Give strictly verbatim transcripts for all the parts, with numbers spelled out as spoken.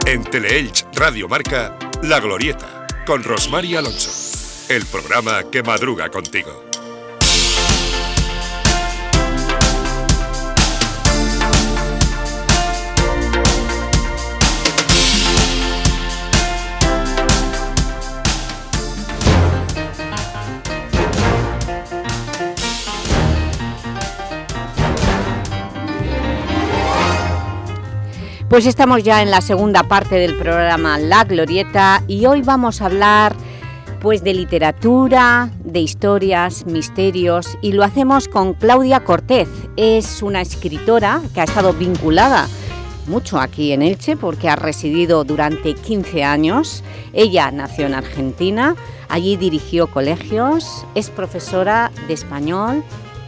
En Teleelch Radio Marca, La Glorieta, con Rosmar Alonso. El programa que madruga contigo. Pues estamos ya en la segunda parte del programa La Glorieta y hoy vamos a hablar pues de literatura, de historias, misterios, y lo hacemos con Claudia Cortez. Es una escritora que ha estado vinculada mucho aquí en Elche porque ha residido durante quince años. Ella nació en Argentina, allí dirigió colegios, es profesora de español,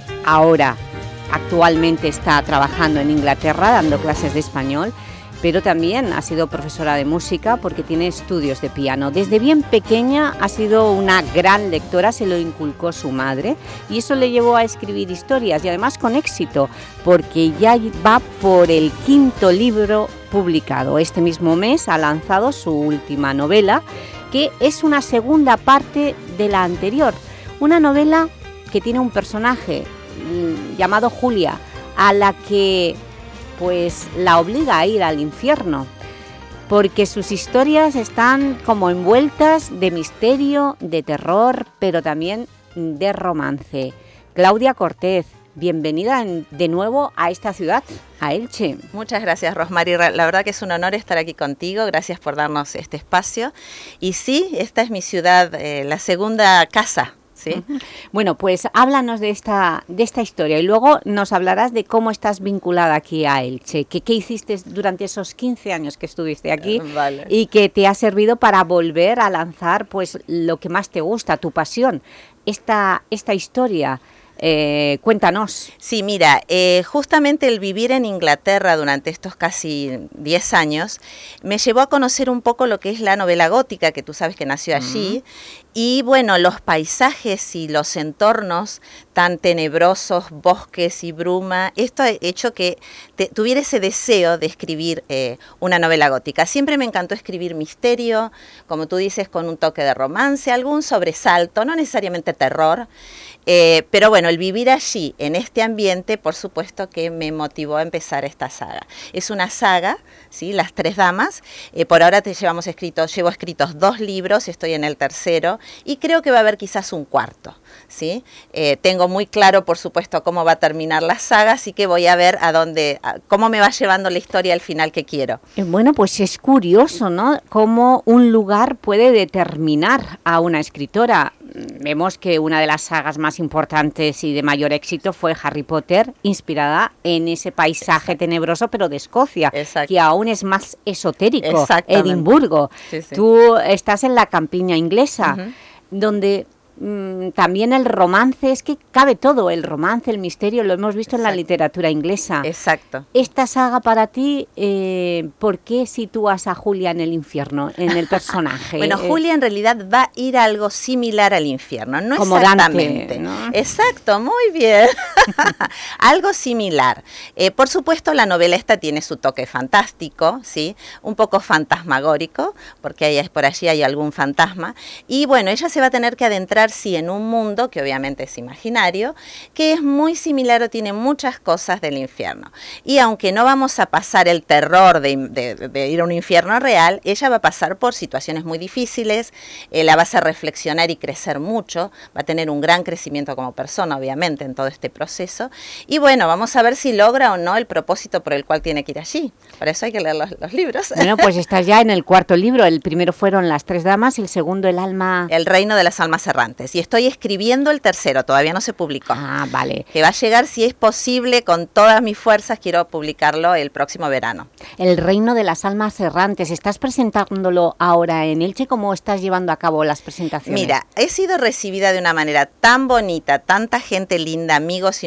ahora actualmente está trabajando en Inglaterra dando clases de español, pero también ha sido profesora de música porque tiene estudios de piano. Desde bien pequeña ha sido una gran lectora, se lo inculcó su madre y eso le llevó a escribir historias y además con éxito, porque ya va por el quinto libro publicado. Este mismo mes ha lanzado su última novela, que es una segunda parte de la anterior, una novela que tiene un personaje llamado Julia, a la que pues la obliga a ir al infierno, porque sus historias están como envueltas de misterio, de terror, pero también de romance. Claudia Cortez, bienvenida en, de nuevo a esta ciudad, a Elche. Muchas gracias, Rosmar. La verdad que es un honor estar aquí contigo, gracias por darnos este espacio. Y sí, esta es mi ciudad, eh, la segunda casa. ¿Sí? Bueno, pues háblanos de esta, de esta historia y luego nos hablarás de cómo estás vinculada aquí a Elche, que qué hiciste durante esos quince años que estuviste aquí, vale, y que te ha servido para volver a lanzar pues lo que más te gusta, tu pasión, esta, esta historia. Eh, cuéntanos. Sí, mira, eh, justamente el vivir en Inglaterra durante estos casi diez años me llevó a conocer un poco lo que es la novela gótica, que tú sabes que nació allí, uh-huh. Y bueno, los paisajes y los entornos tan tenebrosos, bosques y bruma, esto ha hecho que te, tuviera ese deseo de escribir eh, una novela gótica. Siempre me encantó escribir misterio, como tú dices, con un toque de romance, algún sobresalto, no necesariamente terror. Eh, pero bueno, el vivir allí, en este ambiente, por supuesto que me motivó a empezar esta saga. Es una saga, ¿sí? Las Tres Damas. Eh, por ahora te llevamos escritos, llevo escritos dos libros, estoy en el tercero, y creo que va a haber quizás un cuarto, ¿sí? Eh, tengo muy claro, por supuesto, cómo va a terminar la saga, así que voy a ver a dónde, a, cómo me va llevando la historia al final que quiero. Bueno, pues es curioso, ¿no? Cómo un lugar puede determinar a una escritora. Vemos que una de las sagas más importantes y de mayor éxito fue Harry Potter, inspirada en ese paisaje Exacto. tenebroso, pero de Escocia, Exacto. que aún es más esotérico, Edimburgo. Sí, sí. Tú estás en la campiña inglesa, uh-huh. donde mm, también el romance, es que cabe todo, el romance, el misterio, lo hemos visto Exacto. en la literatura inglesa. Exacto. Esta saga para ti, eh, ¿por qué sitúas a Julia en el infierno, en el personaje? Bueno, eh, Julia en realidad va a ir a algo similar al infierno, no como exactamente. Dante, ¿no? Exacto, muy bien. Algo similar. Eh, por supuesto, la novela esta tiene su toque fantástico, ¿sí? Un poco fantasmagórico, porque hay, por allí hay algún fantasma. Y bueno, ella se va a tener que adentrar sí, en un mundo que obviamente es imaginario, que es muy similar o tiene muchas cosas del infierno. Y aunque no vamos a pasar el terror de, de, de ir a un infierno real, ella va a pasar por situaciones muy difíciles, eh, la va a hacer reflexionar y crecer mucho, va a tener un gran crecimiento como persona, obviamente, en todo este proceso. Y bueno, vamos a ver si logra o no el propósito por el cual tiene que ir allí. Para eso hay que leer los, los libros. Bueno, pues estás ya en el cuarto libro. El primero fueron Las Tres Damas, el segundo El alma... El reino de las almas errantes. Y estoy escribiendo el tercero, todavía no se publicó. Ah, vale. Que va a llegar, si es posible, con todas mis fuerzas, quiero publicarlo el próximo verano. El reino de las almas errantes. ¿Estás presentándolo ahora en Elche? ¿Cómo estás llevando a cabo las presentaciones? Mira, he sido recibida de una manera tan bonita, tanta gente linda, amigos y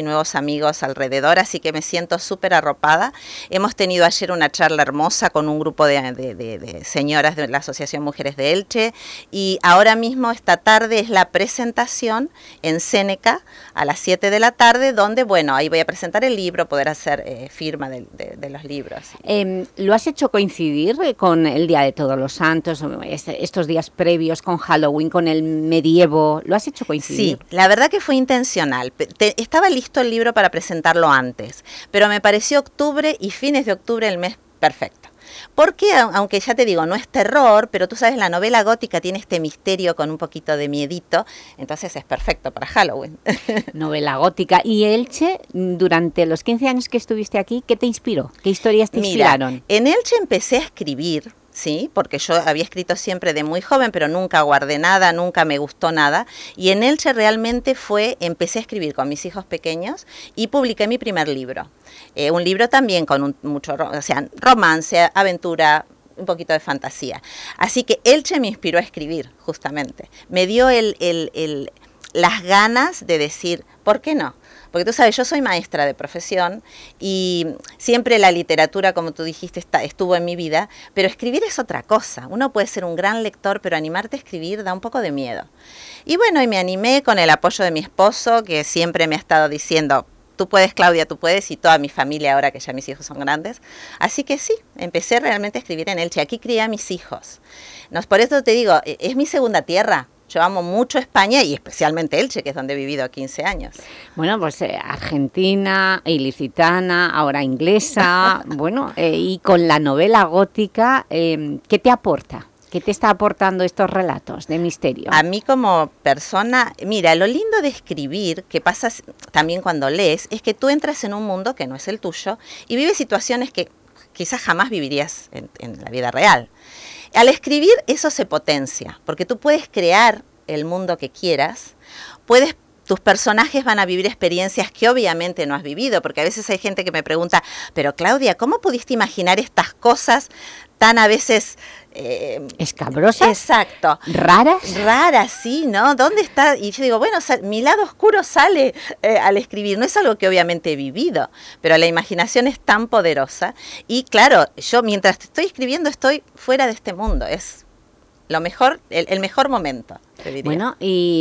y nuevos amigos alrededor, así que me siento súper arropada. Hemos tenido ayer una charla hermosa con un grupo de, de, de, de señoras de la Asociación Mujeres de Elche, y ahora mismo esta tarde es la presentación en Céneca a las siete de la tarde, donde, bueno, ahí voy a presentar el libro, poder hacer eh, firma de, de, de los libros. Eh, ¿Lo has hecho coincidir con el Día de Todos los Santos, estos días previos, con Halloween, con el medievo? ¿Lo has hecho coincidir? Sí, la verdad que fue intencional. Te, estaba listo el libro para presentarlo antes, pero me pareció octubre y fines de octubre el mes perfecto. Porque, aunque ya te digo, no es terror, pero tú sabes, la novela gótica tiene este misterio con un poquito de miedito, entonces es perfecto para Halloween. Novela gótica. ¿Y Elche, durante los quince años que estuviste aquí, qué te inspiró? ¿Qué historias te Mira, inspiraron? En Elche empecé a escribir, sí, porque yo había escrito siempre de muy joven, pero nunca guardé nada, nunca me gustó nada, y en Elche realmente fue, empecé a escribir con mis hijos pequeños y publiqué mi primer libro. Eh, un libro también con un, mucho, o sea, romance, aventura, un poquito de fantasía. Así que Elche me inspiró a escribir, justamente. Me dio el, el, el, las ganas de decir, ¿por qué no? Porque tú sabes, yo soy maestra de profesión y siempre la literatura, como tú dijiste, está, estuvo en mi vida, pero escribir es otra cosa. Uno puede ser un gran lector, pero animarte a escribir da un poco de miedo. Y bueno, y me animé con el apoyo de mi esposo, que siempre me ha estado diciendo, tú puedes, Claudia, tú puedes, y toda mi familia ahora que ya mis hijos son grandes. Así que sí, empecé realmente a escribir en Elche. Aquí crié a mis hijos. Nos, por eso te digo, es mi segunda tierra. Yo amo mucho España y especialmente Elche, que es donde he vivido quince años. Bueno, pues eh, argentina, ilicitana, ahora inglesa, bueno, eh, y con la novela gótica, eh, ¿qué te aporta? ¿Qué te está aportando estos relatos de misterio? A mí como persona, mira, lo lindo de escribir, que pasa también cuando lees, es que tú entras en un mundo que no es el tuyo y vives situaciones que quizás jamás vivirías en, en la vida real. Al escribir eso se potencia, porque tú puedes crear el mundo que quieras, puedes, tus personajes van a vivir experiencias que obviamente no has vivido, porque a veces hay gente que me pregunta, pero Claudia, ¿cómo pudiste imaginar estas cosas tan a veces... Eh, ¿escabrosas? Exacto. ¿Raras? Raras, sí, ¿no? ¿Dónde está? Y yo digo, bueno, sal, mi lado oscuro sale eh, al escribir. No es algo que obviamente he vivido, pero la imaginación es tan poderosa. Y claro, yo mientras estoy escribiendo estoy fuera de este mundo. Es lo mejor, el, el mejor momento, te diría. Bueno,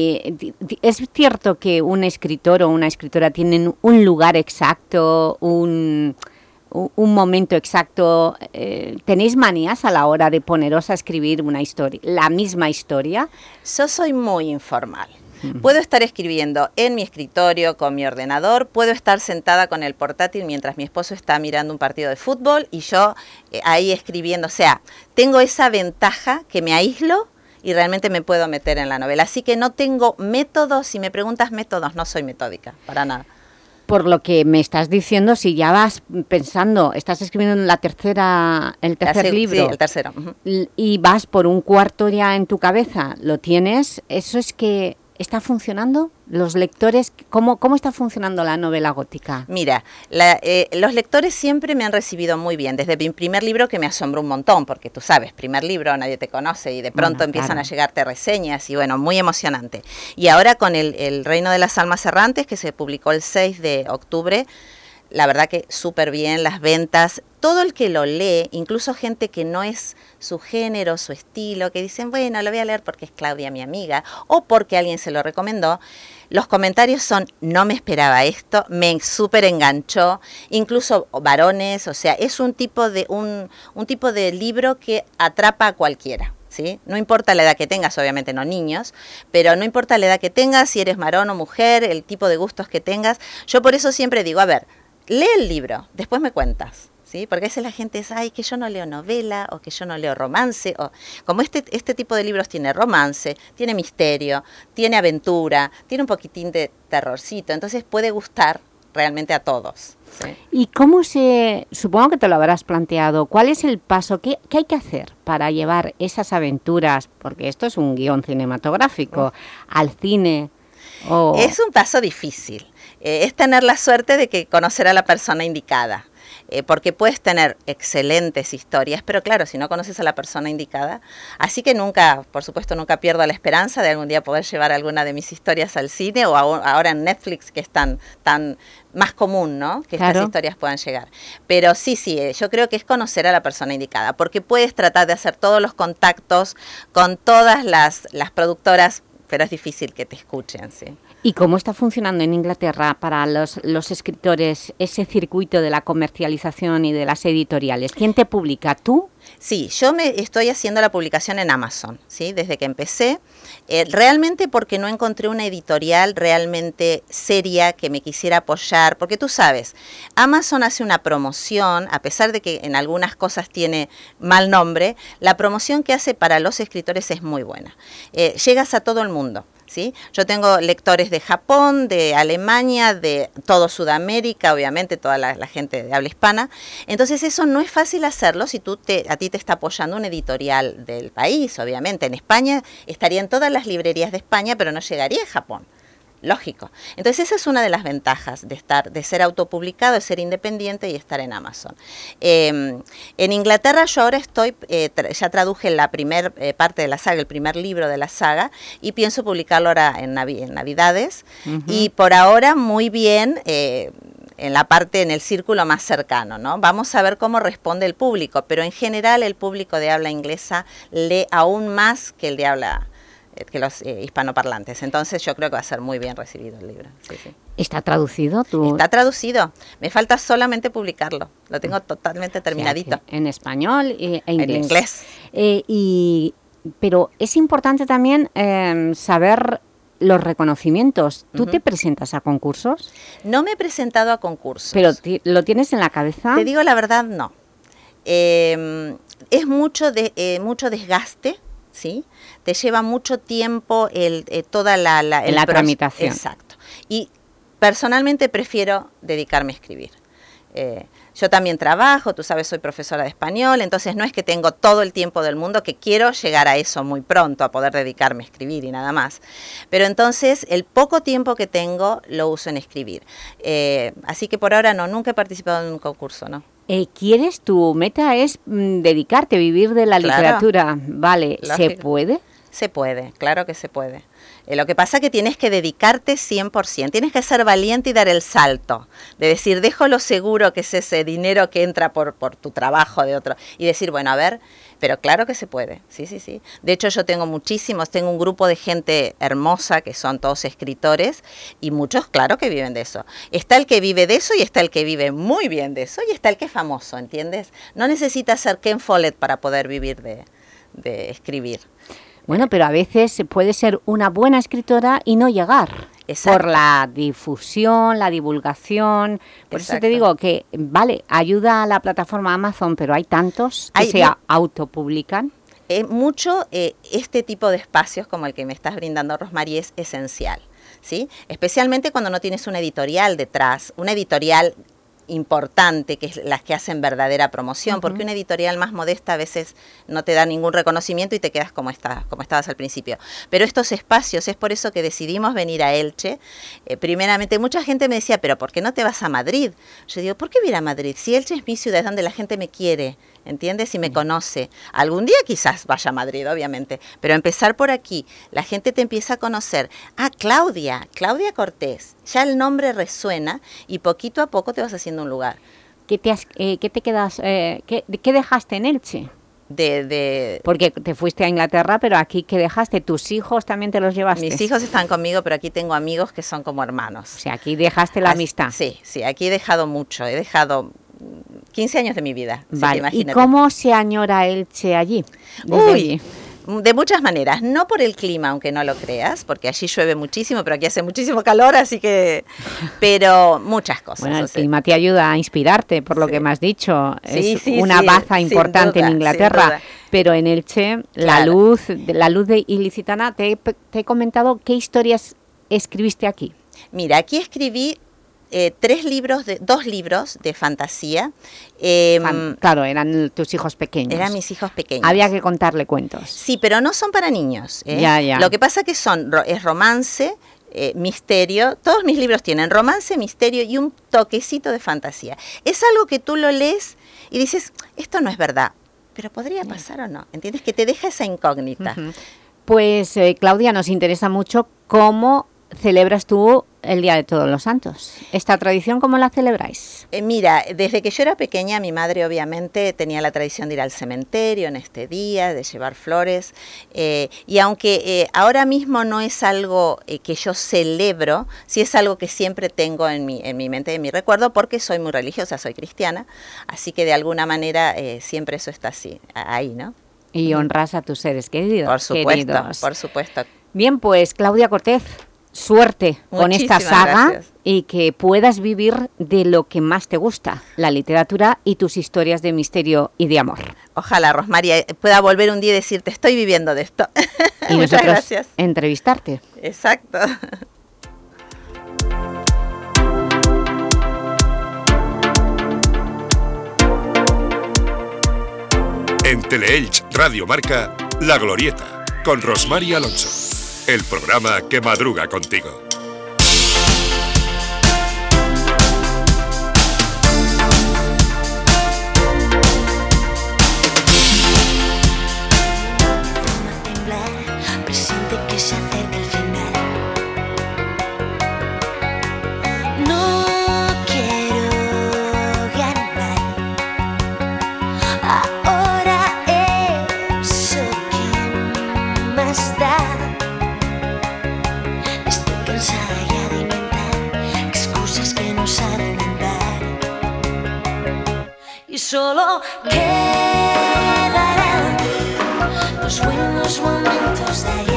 y es cierto que un escritor o una escritora tienen un lugar exacto, un... un momento exacto, eh, ¿tenéis manías a la hora de poneros a escribir una historia, la misma historia? Yo soy muy informal. Uh-huh. Puedo estar escribiendo en mi escritorio con mi ordenador, puedo estar sentada con el portátil mientras mi esposo está mirando un partido de fútbol y yo eh, ahí escribiendo. O sea, tengo esa ventaja que me aíslo y realmente me puedo meter en la novela. Así que no tengo métodos. Si me preguntas métodos, no soy metódica, para nada. Por lo que me estás diciendo, si ya vas pensando, estás escribiendo la tercera, el tercer la, libro, sí, el tercero. Uh-huh. Y vas por un cuarto ya en tu cabeza, lo tienes, eso es que está funcionando. Los lectores, ¿cómo, cómo está funcionando la novela gótica? Mira, la, eh, los lectores siempre me han recibido muy bien, desde mi primer libro que me asombró un montón, porque tú sabes, primer libro, nadie te conoce y de pronto bueno, empiezan claro. a llegarte reseñas y bueno, muy emocionante. Y ahora con el, el Reino de las Almas Errantes, que se publicó el seis de octubre, la verdad que súper bien, las ventas, todo el que lo lee, incluso gente que no es su género, su estilo, que dicen, bueno, lo voy a leer porque es Claudia mi amiga, o porque alguien se lo recomendó, los comentarios son, no me esperaba esto, me súper enganchó, incluso varones, o sea, es un tipo de, un, un tipo de libro que atrapa a cualquiera. ¿Sí? No importa la edad que tengas, obviamente no niños, pero no importa la edad que tengas, si eres varón o mujer, el tipo de gustos que tengas, yo por eso siempre digo, a ver, lee el libro, después me cuentas, ¿sí? Porque a veces la gente dice, ay, que yo no leo novela o que yo no leo romance. O, como este, este tipo de libros tiene romance, tiene misterio, tiene aventura, tiene un poquitín de terrorcito, entonces puede gustar realmente a todos. ¿Sí? ¿Y cómo se, supongo que te lo habrás planteado, cuál es el paso, qué, qué hay que hacer para llevar esas aventuras, porque esto es un guión cinematográfico, oh. al cine? Oh. Es un paso difícil. Eh, es tener la suerte de que conocer a la persona indicada. eh, porque puedes tener excelentes historias, pero claro, si no conoces a la persona indicada, así que nunca, por supuesto, nunca pierdo la esperanza de algún día poder llevar alguna de mis historias al cine o a, ahora en Netflix, que es tan, tan más común, ¿no? Que claro. estas historias puedan llegar. Pero sí, sí, yo creo que es conocer a la persona indicada, porque puedes tratar de hacer todos los contactos con todas las, las productoras, pero es difícil que te escuchen, sí. ¿Y cómo está funcionando en Inglaterra para los, los escritores ese circuito de la comercialización y de las editoriales? ¿Quién te publica? ¿Tú? Sí, yo me estoy haciendo la publicación en Amazon, ¿sí? Desde que empecé, eh, realmente porque no encontré una editorial realmente seria que me quisiera apoyar, porque tú sabes, Amazon hace una promoción, a pesar de que en algunas cosas tiene mal nombre, la promoción que hace para los escritores es muy buena. Eh, llegas a todo el mundo. ¿Sí? Yo tengo lectores de Japón, de Alemania, de todo Sudamérica, obviamente toda la, la gente de habla hispana. Entonces eso no es fácil hacerlo si tú te, a ti te está apoyando un editorial del país, obviamente. En España estaría en todas las librerías de España, pero no llegaría a Japón. Lógico. Entonces esa es una de las ventajas de estar, de ser autopublicado, de ser independiente y estar en Amazon. Eh, en Inglaterra yo ahora estoy, eh, tra ya traduje la primera eh, parte de la saga, el primer libro de la saga, y pienso publicarlo ahora en, Navi en Navidades. Uh-huh. Y por ahora muy bien, eh, en la parte, en el círculo más cercano, ¿no? Vamos a ver cómo responde el público, pero en general el público de habla inglesa lee aún más que el de habla que los eh, hispanoparlantes. Entonces yo creo que va a ser muy bien recibido el libro. Sí, sí. ¿Está traducido? ¿Tú? Está traducido. Me falta solamente publicarlo. Lo tengo totalmente terminadito. O sea, en español e inglés. En inglés. Eh, y, pero es importante también eh, saber los reconocimientos. ¿Tú uh-huh. te presentas a concursos? No me he presentado a concursos. ¿Pero lo tienes en la cabeza? Te digo la verdad, no. Eh, es mucho, de, eh, mucho desgaste, ¿sí? Te lleva mucho tiempo el, eh, toda la, la, el la tramitación. Exacto. Y personalmente prefiero dedicarme a escribir. Eh, yo también trabajo, tú sabes, soy profesora de español, entonces no es que tengo todo el tiempo del mundo, que quiero llegar a eso muy pronto, a poder dedicarme a escribir y nada más. Pero entonces el poco tiempo que tengo lo uso en escribir. Eh, así que por ahora no, nunca he participado en un concurso, ¿no? Eh, ¿Quieres? Tu meta es mm, dedicarte, vivir de la claro. literatura. Vale, Lógico. ¿Se puede? Se puede, claro que se puede. Eh, lo que pasa es que tienes que dedicarte cien por ciento, tienes que ser valiente y dar el salto, de decir, dejo lo seguro que es ese dinero que entra por, por tu trabajo de otro, y decir, bueno, a ver, pero claro que se puede, sí, sí, sí. De hecho yo tengo muchísimos, tengo un grupo de gente hermosa que son todos escritores, y muchos, claro que viven de eso. Está el que vive de eso y está el que vive muy bien de eso, y está el que es famoso, ¿entiendes? No necesitas ser Ken Follett para poder vivir de, de escribir. Bueno, pero a veces puede ser una buena escritora y no llegar. Exacto. Por la difusión, la divulgación. Por Exacto. eso te digo que, vale, ayuda a la plataforma Amazon, pero hay tantos que hay, se autopublican. Eh, mucho eh, este tipo de espacios como el que me estás brindando, Rosmarie, es esencial, ¿sí? Especialmente cuando no tienes una editorial detrás, una editorial importante, que es las que hacen verdadera promoción, uh-huh. porque una editorial más modesta a veces no te da ningún reconocimiento y te quedas como, está, como estabas al principio. Pero estos espacios, es por eso que decidimos venir a Elche. Eh, primeramente, mucha gente me decía, pero ¿por qué no te vas a Madrid? Yo digo, ¿por qué ir a Madrid? Si Elche es mi ciudad, es donde la gente me quiere, ¿entiendes? Y me conoce. Algún día quizás vaya a Madrid, obviamente, pero empezar por aquí, la gente te empieza a conocer. Ah, Claudia, Claudia Cortés, ya el nombre resuena y poquito a poco te vas haciendo un lugar. ¿Qué te, has, eh, ¿qué te quedas, eh, qué, qué dejaste en Elche? De, de... Porque te fuiste a Inglaterra, pero aquí, ¿qué dejaste? ¿Tus hijos también te los llevaste? Mis hijos están conmigo, pero aquí tengo amigos que son como hermanos. O sea, aquí dejaste la As, amistad. Sí, sí, aquí he dejado mucho, he dejado quince años de mi vida. Vale, ¿y cómo se añora Elche allí? Uy, allí? De muchas maneras, no por el clima, aunque no lo creas, porque allí llueve muchísimo, pero aquí hace muchísimo calor, así que, pero muchas cosas. Bueno, el o sea. clima te ayuda a inspirarte, por lo sí. que me has dicho, sí, es sí, una sí, baza importante duda, en Inglaterra, pero en Elche, claro. la luz, la luz de ilicitana, te, te he comentado, ¿qué historias escribiste aquí? Mira, aquí escribí Eh, tres libros, de, dos libros de fantasía. Eh, Fan, claro, eran tus hijos pequeños. Eran mis hijos pequeños. Había que contarle cuentos. Sí, pero no son para niños. ¿eh? Ya, ya. Lo que pasa que son, es romance, eh, misterio. Todos mis libros tienen romance, misterio y un toquecito de fantasía. Es algo que tú lo lees y dices, esto no es verdad, pero podría pasar o no, ¿entiendes? Que te deja esa incógnita. Uh-huh. Pues, eh, Claudia, nos interesa mucho cómo celebras tú el Día de Todos los Santos. ¿Esta tradición cómo la celebráis? Eh, mira, desde que yo era pequeña, mi madre obviamente tenía la tradición de ir al cementerio en este día, de llevar flores, eh, y aunque eh, ahora mismo no es algo eh, que yo celebro, sí es algo que siempre tengo en mi, en mi mente, en mi recuerdo, porque soy muy religiosa, soy cristiana, así que de alguna manera eh, siempre eso está así, ahí, ¿no? Y honras a tus seres queridos. Por supuesto, queridos. por supuesto. Bien, pues Claudia Cortez, suerte con esta saga gracias. Y que puedas vivir de lo que más te gusta, la literatura y tus historias de misterio y de amor. Ojalá, Rosmaria, pueda volver un día y decirte, estoy viviendo de esto. Y muchas gracias. Entrevistarte. Exacto. En Teleelch Radio Marca, La Glorieta, con Rosmaria Alonso. El programa que madruga contigo. Presiente que se acerca el final. No quiero ganar. Ahora eso que más da. Estoy cansada ya de inventar excusas que no saben andar. Y solo quedarán los buenos momentos de ayer.